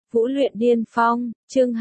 Vũ luyện điên phong, chương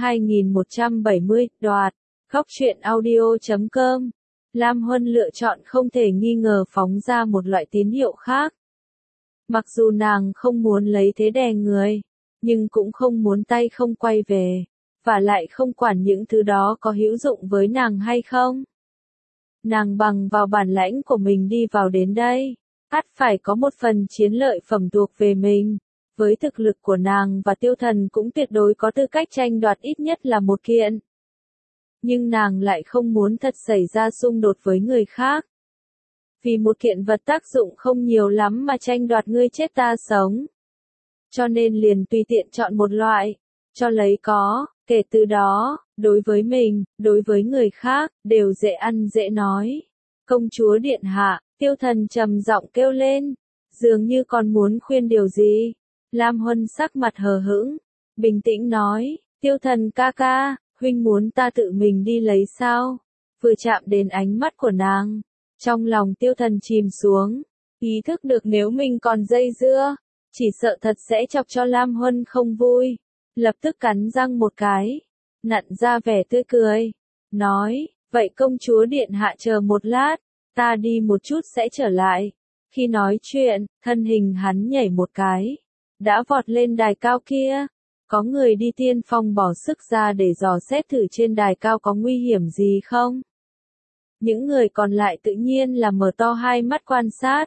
2170, đoạt. Góc truyện audio.com. Lam Huân lựa chọn không thể nghi ngờ phóng ra một loại tín hiệu khác. Mặc dù nàng không muốn lấy thế đè người, nhưng cũng không muốn tay không quay về, và lại không quản những thứ đó có hữu dụng với nàng hay không. Nàng bằng vào bản lãnh của mình đi vào đến đây, ắt phải có một phần chiến lợi phẩm thuộc về mình. Với thực lực của nàng và Tiêu Thần cũng tuyệt đối có tư cách tranh đoạt ít nhất là một kiện. Nhưng nàng lại không muốn thật xảy ra xung đột với người khác. Vì một kiện vật tác dụng không nhiều lắm mà tranh đoạt ngươi chết ta sống. Cho nên liền tùy tiện chọn một loại, cho lấy có, kể từ đó, đối với mình, đối với người khác, đều dễ ăn dễ nói. Công chúa điện hạ, Tiêu Thần trầm giọng kêu lên, dường như còn muốn khuyên điều gì. Lam Huân sắc mặt hờ hững, bình tĩnh nói, Tiêu Thần ca ca, huynh muốn ta tự mình đi lấy sao? Vừa chạm đến ánh mắt của nàng, trong lòng Tiêu Thần chìm xuống, ý thức được nếu mình còn dây dưa, chỉ sợ thật sẽ chọc cho Lam Huân không vui, lập tức cắn răng một cái, nặn ra vẻ tươi cười, nói, vậy công chúa điện hạ chờ một lát, ta đi một chút sẽ trở lại. Khi nói chuyện, thân hình hắn nhảy một cái, đã vọt lên đài cao kia. Có người đi tiên phong bỏ sức ra để dò xét thử trên đài cao có nguy hiểm gì không. Những người còn lại tự nhiên là mở to hai mắt quan sát.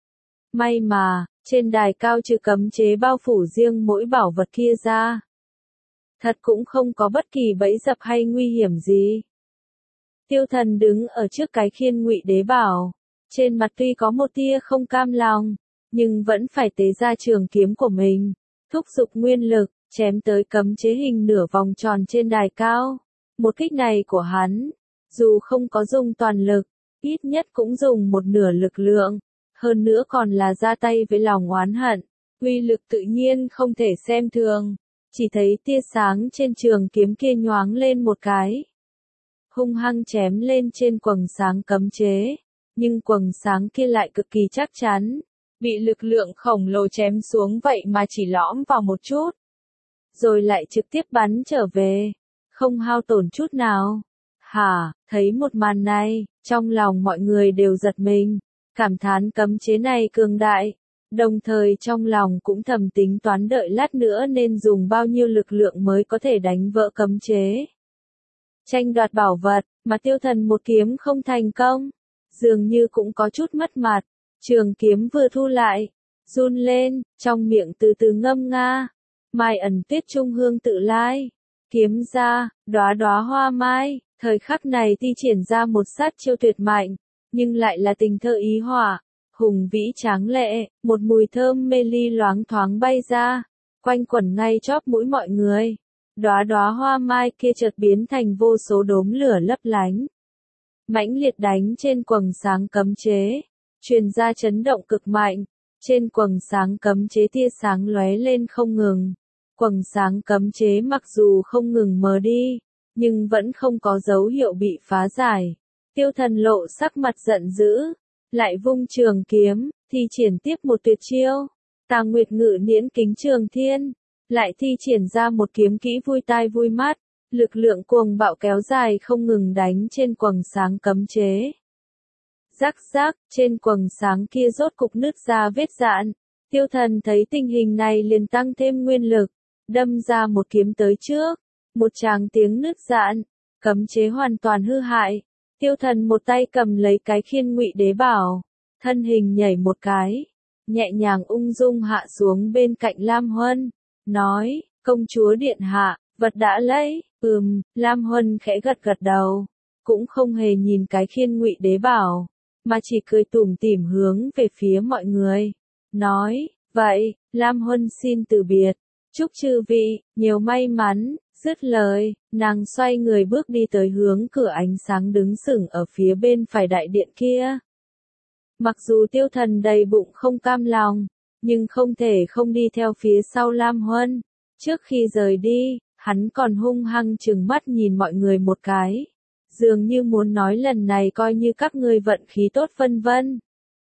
May mà, trên đài cao trừ cấm chế bao phủ riêng mỗi bảo vật kia ra. Thật cũng không có bất kỳ bẫy dập hay nguy hiểm gì. Tiêu Thần đứng ở trước cái khiên Ngụy Đế Bảo, trên mặt tuy có một tia không cam lòng, nhưng vẫn phải tế ra trường kiếm của mình, thúc giục nguyên lực, chém tới cấm chế hình nửa vòng tròn trên đài cao. Một kích này của hắn, dù không có dùng toàn lực, ít nhất cũng dùng một nửa lực lượng, hơn nữa còn là ra tay với lòng oán hận, uy lực tự nhiên không thể xem thường. Chỉ thấy tia sáng trên trường kiếm kia nhoáng lên một cái, hung hăng chém lên trên quầng sáng cấm chế, nhưng quầng sáng kia lại cực kỳ chắc chắn, bị lực lượng khổng lồ chém xuống vậy mà chỉ lõm vào một chút, rồi lại trực tiếp bắn trở về, không hao tổn chút nào. Hả, thấy một màn này, trong lòng mọi người đều giật mình, cảm thán cấm chế này cường đại, đồng thời trong lòng cũng thầm tính toán đợi lát nữa nên dùng bao nhiêu lực lượng mới có thể đánh vỡ cấm chế. Tranh đoạt bảo vật, mà Tiêu Thần một kiếm không thành công, dường như cũng có chút mất mặt, trường kiếm vừa thu lại, run lên, trong miệng từ từ ngâm nga, mai ẩn tuyết trung hương tự lai, kiếm ra, đóa đóa hoa mai, thời khắc này thi triển ra một sát chiêu tuyệt mạnh, nhưng lại là tình thơ ý họa, hùng vĩ tráng lệ, một mùi thơm mê ly loáng thoáng bay ra, quanh quẩn ngay chóp mũi mọi người. Đóa đóa hoa mai kia chợt biến thành vô số đốm lửa lấp lánh, mãnh liệt đánh trên quầng sáng cấm chế, truyền ra chấn động cực mạnh. Trên quầng sáng cấm chế tia sáng lóe lên không ngừng. Quầng sáng cấm chế mặc dù không ngừng mờ đi, nhưng vẫn không có dấu hiệu bị phá giải. Tiêu Thần lộ sắc mặt giận dữ, lại vung trường kiếm, thi triển tiếp một tuyệt chiêu. Tà Nguyệt Ngự Niễn Kính Trường Thiên, lại thi triển ra một kiếm kỹ vui tai vui mắt, lực lượng cuồng bạo kéo dài không ngừng đánh trên quầng sáng cấm chế. Rắc rắc, trên quầng sáng kia rốt cục nứt ra vết rạn. Tiêu Thần thấy tình hình này liền tăng thêm nguyên lực, đâm ra một kiếm tới trước. Một tràng tiếng nứt rạn, cấm chế hoàn toàn hư hại. Tiêu Thần một tay cầm lấy cái khiên Ngụy Đế Bảo, thân hình nhảy một cái, nhẹ nhàng ung dung hạ xuống bên cạnh Lam Huân, nói, công chúa điện hạ, vật đã lấy. Lam Huân khẽ gật gật đầu, cũng không hề nhìn cái khiên Ngụy Đế Bảo, mà chỉ cười tủm tỉm hướng về phía mọi người, nói, vậy, Lam Huân xin từ biệt, chúc chư vị, nhiều may mắn. Dứt lời, nàng xoay người bước đi tới hướng cửa ánh sáng đứng sừng ở phía bên phải đại điện kia. Mặc dù Tiêu Thần đầy bụng không cam lòng, nhưng không thể không đi theo phía sau Lam Huân. Trước khi rời đi, hắn còn hung hăng trừng mắt nhìn mọi người một cái, dường như muốn nói lần này coi như các ngươi vận khí tốt vân vân.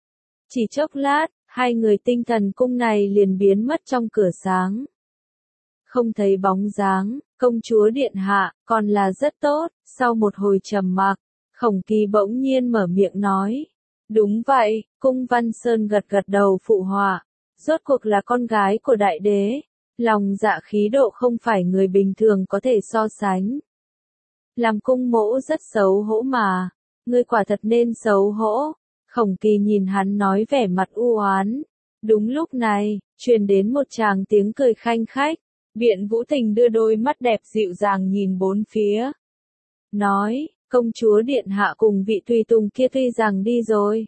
Chỉ chốc lát, hai người tinh thần cung này liền biến mất trong cửa sáng. Không thấy bóng dáng, công chúa điện hạ, còn là rất tốt. Sau một hồi trầm mặc, Khổng Kỳ bỗng nhiên mở miệng nói. Đúng vậy, Cung Văn Sơn gật gật đầu phụ họa. Rốt cuộc là con gái của đại đế. Lòng dạ khí độ không phải người bình thường có thể so sánh. Làm cung mỗ rất xấu hổ mà. Ngươi quả thật nên xấu hổ. Khổng Kỳ nhìn hắn nói vẻ mặt u oán. Đúng lúc này, truyền đến một tràng tiếng cười khanh khách. Biện Vũ Tình đưa đôi mắt đẹp dịu dàng nhìn bốn phía. Nói, công chúa điện hạ cùng vị tùy tùng kia tuy rằng đi rồi.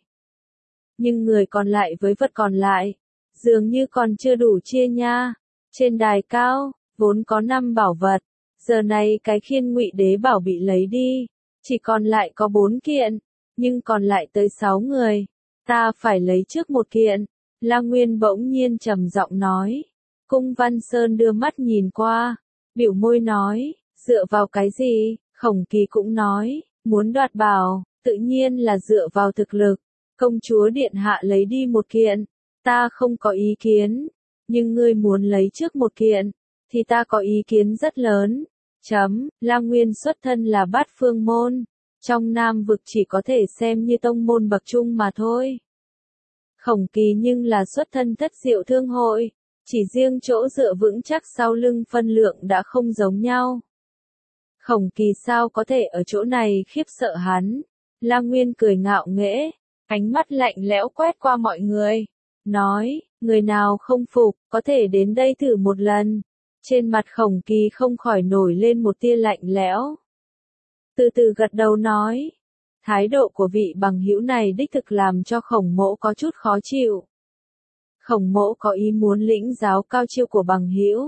Nhưng người còn lại với vật còn lại, dường như còn chưa đủ chia nha. Trên đài cao, vốn có 5 bảo vật. Giờ này cái khiên Ngụy Đế bảo bị lấy đi. Chỉ còn lại có 4 kiện. Nhưng còn lại tới 6 người. Ta phải lấy trước một kiện. La Nguyên bỗng nhiên trầm giọng nói. Cung Văn Sơn đưa mắt nhìn qua. Biểu môi nói. Dựa vào cái gì? Khổng Kỳ cũng nói. Muốn đoạt bảo, tự nhiên là dựa vào thực lực. Công chúa điện hạ lấy đi một kiện. Ta không có ý kiến. Nhưng ngươi muốn lấy trước một kiện. Thì ta có ý kiến rất lớn. La Nguyên xuất thân là Bát Phương môn. Trong Nam vực chỉ có thể xem như tông môn bậc trung mà thôi. Khổng Kỳ nhưng là xuất thân Thất Diệu Thương hội. Chỉ riêng chỗ dựa vững chắc sau lưng phân lượng đã không giống nhau. Khổng Kỳ sao có thể ở chỗ này khiếp sợ hắn. La Nguyên cười ngạo nghễ. Ánh mắt lạnh lẽo quét qua mọi người. Nói, người nào không phục, có thể đến đây thử một lần. Trên mặt Khổng Kỳ không khỏi nổi lên một tia lạnh lẽo. Từ từ gật đầu nói. Thái độ của vị bằng hữu này đích thực làm cho Khổng mỗ có chút khó chịu. Khổng mỗ có ý muốn lĩnh giáo cao chiêu của bằng hữu.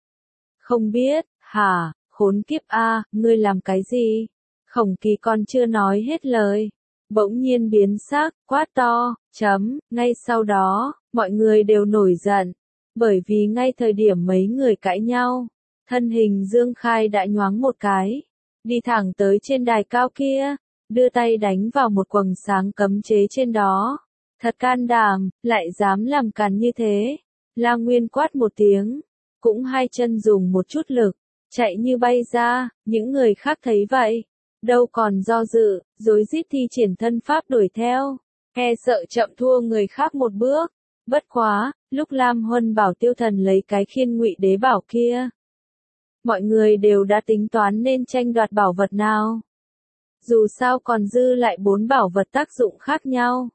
Không biết, hả, khốn kiếp a, ngươi làm cái gì? Khổng Kỳ còn chưa nói hết lời. Bỗng nhiên biến sắc, quát to, ngay sau đó, mọi người đều nổi giận. Bởi vì ngay thời điểm mấy người cãi nhau, thân hình Dương Khai đã nhoáng một cái, đi thẳng tới trên đài cao kia, đưa tay đánh vào một quầng sáng cấm chế trên đó. Thật can đảm, lại dám làm càn như thế. La Nguyên quát một tiếng, cũng hai chân dùng một chút lực, chạy như bay ra, những người khác thấy vậy, đâu còn do dự, rối rít thi triển thân pháp đuổi theo, e sợ chậm thua người khác một bước. Bất quá, lúc Lam Huân bảo Tiêu Thần lấy cái khiên Ngụy Đế bảo kia, mọi người đều đã tính toán nên tranh đoạt bảo vật nào. Dù sao còn dư lại 4 bảo vật tác dụng khác nhau.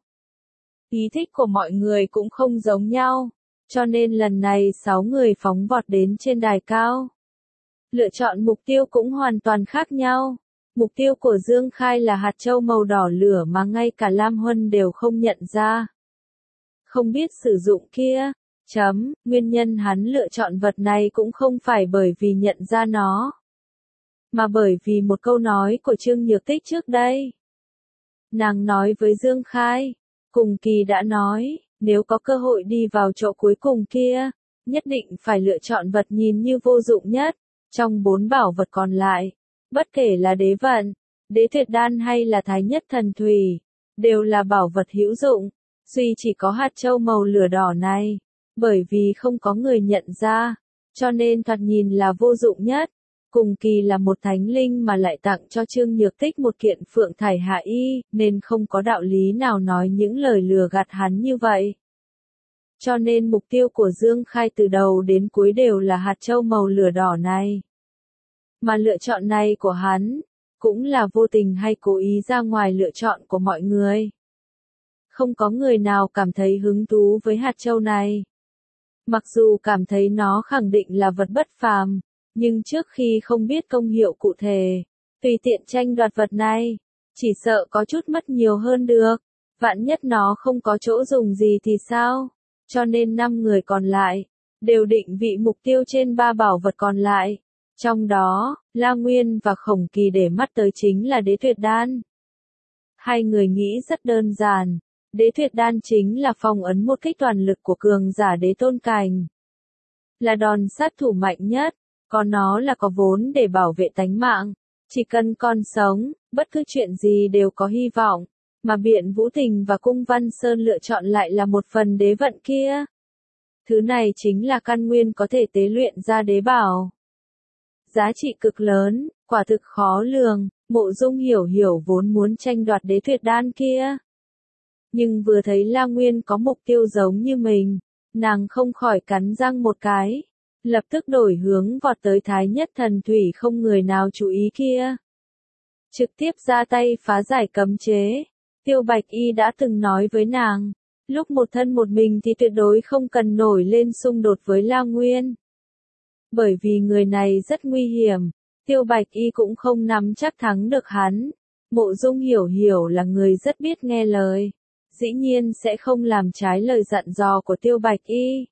Ý thích của mọi người cũng không giống nhau, cho nên lần này 6 người phóng vọt đến trên đài cao. Lựa chọn mục tiêu cũng hoàn toàn khác nhau. Mục tiêu của Dương Khai là hạt châu màu đỏ lửa mà ngay cả Lam Huân đều không nhận ra. Không biết sử dụng kia. Nguyên nhân hắn lựa chọn vật này cũng không phải bởi vì nhận ra nó, mà bởi vì một câu nói của Trương Nhược Tích trước đây. Nàng nói với Dương Khai, Cùng Kỳ đã nói, nếu có cơ hội đi vào chỗ cuối cùng kia, nhất định phải lựa chọn vật nhìn như vô dụng nhất. Trong 4 bảo vật còn lại, bất kể là đế vận, đế tuyệt đan hay là thái nhất thần thủy, đều là bảo vật hữu dụng. Duy chỉ có hạt châu màu lửa đỏ này, bởi vì không có người nhận ra, cho nên thoạt nhìn là vô dụng nhất. Cùng Kỳ là một thánh linh mà lại tặng cho Trương Nhược Tích một kiện phượng thải hạ y, nên không có đạo lý nào nói những lời lừa gạt hắn như vậy. Cho nên mục tiêu của Dương Khai từ đầu đến cuối đều là hạt châu màu lửa đỏ này. Mà lựa chọn này của hắn, cũng là vô tình hay cố ý ra ngoài lựa chọn của mọi người. Không có người nào cảm thấy hứng thú với hạt châu này. Mặc dù cảm thấy nó khẳng định là vật bất phàm, nhưng trước khi không biết công hiệu cụ thể, tùy tiện tranh đoạt vật này, chỉ sợ có chút mất nhiều hơn được. Vạn nhất nó không có chỗ dùng gì thì sao? Cho nên 5 người còn lại, đều định vị mục tiêu trên 3 bảo vật còn lại. Trong đó, La Nguyên và Khổng Kỳ để mắt tới chính là đế tuyệt đan. Hai người nghĩ rất đơn giản. Đế tuyệt đan chính là phong ấn một kích toàn lực của cường giả đế tôn cảnh. Là đòn sát thủ mạnh nhất, còn nó là có vốn để bảo vệ tánh mạng. Chỉ cần còn sống, bất cứ chuyện gì đều có hy vọng. Mà Biện Vũ Tình và Cung Văn Sơn lựa chọn lại là một phần đế vận kia. Thứ này chính là căn nguyên có thể tế luyện ra đế bảo. Giá trị cực lớn, quả thực khó lường, Mộ Dung Hiểu Hiểu vốn muốn tranh đoạt đế tuyệt đan kia. Nhưng vừa thấy La Nguyên có mục tiêu giống như mình, nàng không khỏi cắn răng một cái, lập tức đổi hướng vọt tới Thái Nhất Thần Thủy không người nào chú ý kia. Trực tiếp ra tay phá giải cấm chế. Tiêu Bạch Y đã từng nói với nàng, lúc một thân một mình thì tuyệt đối không cần nổi lên xung đột với La Nguyên. Bởi vì người này rất nguy hiểm, Tiêu Bạch Y cũng không nắm chắc thắng được hắn. Mộ Dung Hiểu Hiểu là người rất biết nghe lời, dĩ nhiên sẽ không làm trái lời dặn dò của Tiêu Bạch Y.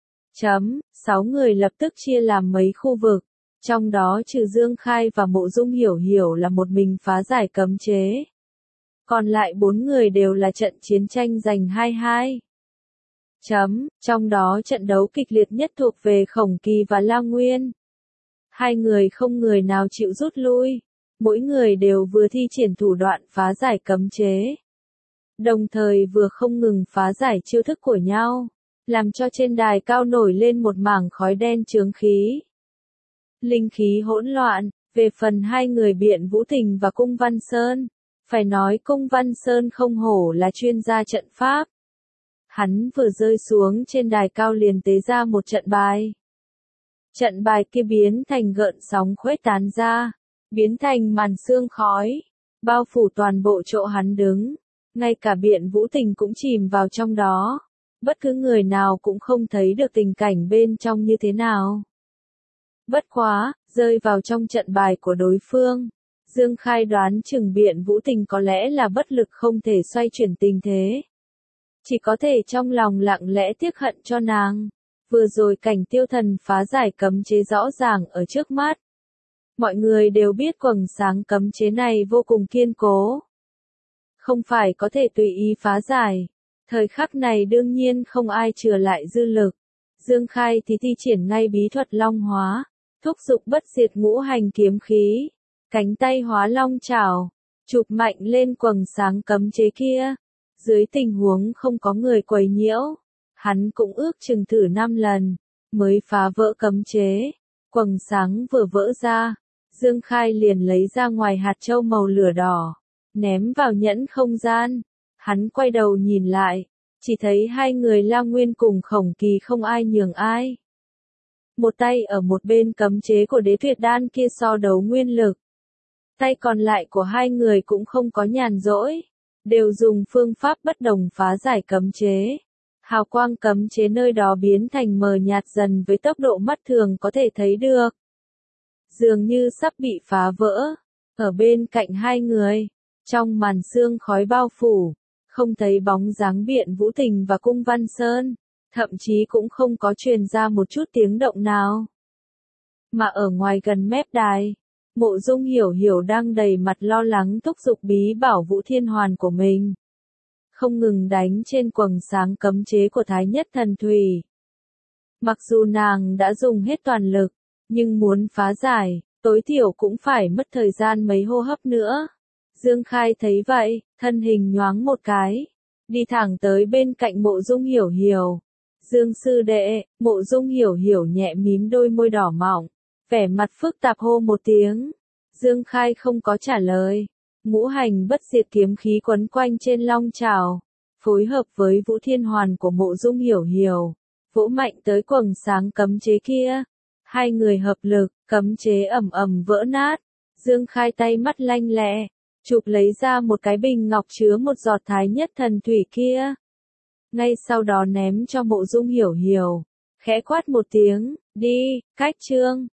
6 người lập tức chia làm mấy khu vực, trong đó trừ Dương Khai và Mộ Dung Hiểu Hiểu là một mình phá giải cấm chế. Còn lại 4 người đều là trận chiến tranh giành 2-2. Trong đó trận đấu kịch liệt nhất thuộc về Khổng Kỳ và La Nguyên. Hai người không người nào chịu rút lui, mỗi người đều vừa thi triển thủ đoạn phá giải cấm chế. Đồng thời vừa không ngừng phá giải chiêu thức của nhau, làm cho trên đài cao nổi lên một mảng khói đen chướng khí. Linh khí hỗn loạn, về phần hai người Biện Vũ Tình và Cung Văn Sơn, phải nói Cung Văn Sơn không hổ là chuyên gia trận pháp. Hắn vừa rơi xuống trên đài cao liền tế ra một trận bài. Trận bài kia biến thành gợn sóng khuếch tán ra, biến thành màn sương khói, bao phủ toàn bộ chỗ hắn đứng. Ngay cả Biện Vũ Tình cũng chìm vào trong đó. Bất cứ người nào cũng không thấy được tình cảnh bên trong như thế nào. Bất quá, rơi vào trong trận bài của đối phương. Dương Khai đoán chừng Biện Vũ Tình có lẽ là bất lực không thể xoay chuyển tình thế. Chỉ có thể trong lòng lặng lẽ tiếc hận cho nàng. Vừa rồi cảnh tiêu thần phá giải cấm chế rõ ràng ở trước mắt. Mọi người đều biết quầng sáng cấm chế này vô cùng kiên cố. Không phải có thể tùy ý phá giải. Thời khắc này đương nhiên không ai chừa lại dư lực. Dương Khai thì thi triển ngay bí thuật long hóa, thúc dục bất diệt ngũ hành kiếm khí. Cánh tay hóa long chảo, chụp mạnh lên quầng sáng cấm chế kia. Dưới tình huống không có người quấy nhiễu, hắn cũng ước chừng thử 5 lần, mới phá vỡ cấm chế. Quầng sáng vừa vỡ ra, Dương Khai liền lấy ra ngoài hạt châu màu lửa đỏ, ném vào nhẫn không gian. Hắn quay đầu nhìn lại, chỉ thấy hai người La Nguyên cùng Khổng Kỳ không ai nhường ai. Một tay ở một bên cấm chế của đế tuyệt đan kia so đấu nguyên lực. Tay còn lại của hai người cũng không có nhàn rỗi, đều dùng phương pháp bất đồng phá giải cấm chế. Hào quang cấm chế nơi đó biến thành mờ nhạt dần với tốc độ mắt thường có thể thấy được. Dường như sắp bị phá vỡ. Ở bên cạnh hai người, trong màn sương khói bao phủ, không thấy bóng dáng Biện Vũ Tình và Cung Văn Sơn, thậm chí cũng không có truyền ra một chút tiếng động nào. Mà ở ngoài gần mép đài, Mộ Dung Hiểu Hiểu đang đầy mặt lo lắng thúc giục bí bảo Vũ Thiên Hoàn của mình. Không ngừng đánh trên quầng sáng cấm chế của Thái Nhất Thần Thủy. Mặc dù nàng đã dùng hết toàn lực, nhưng muốn phá giải, tối thiểu cũng phải mất thời gian mấy hô hấp nữa. Dương Khai thấy vậy, thân hình nhoáng một cái, đi thẳng tới bên cạnh Mộ Dung Hiểu Hiểu. Dương sư đệ, Mộ Dung Hiểu Hiểu nhẹ mím đôi môi đỏ mọng, vẻ mặt phức tạp hô một tiếng. Dương Khai không có trả lời. Ngũ hành bất diệt kiếm khí quấn quanh trên long chảo, phối hợp với Vũ Thiên Hoàn của Mộ Dung Hiểu Hiểu, vỗ mạnh tới quầng sáng cấm chế kia. Hai người hợp lực, cấm chế ầm ầm vỡ nát. Dương Khai tay mắt lanh lẹ, chụp lấy ra một cái bình ngọc chứa một giọt Thái Nhất Thần Thủy kia. Ngay sau đó ném cho Mộ Dung Hiểu Hiểu, khẽ quát một tiếng, đi, cách chương.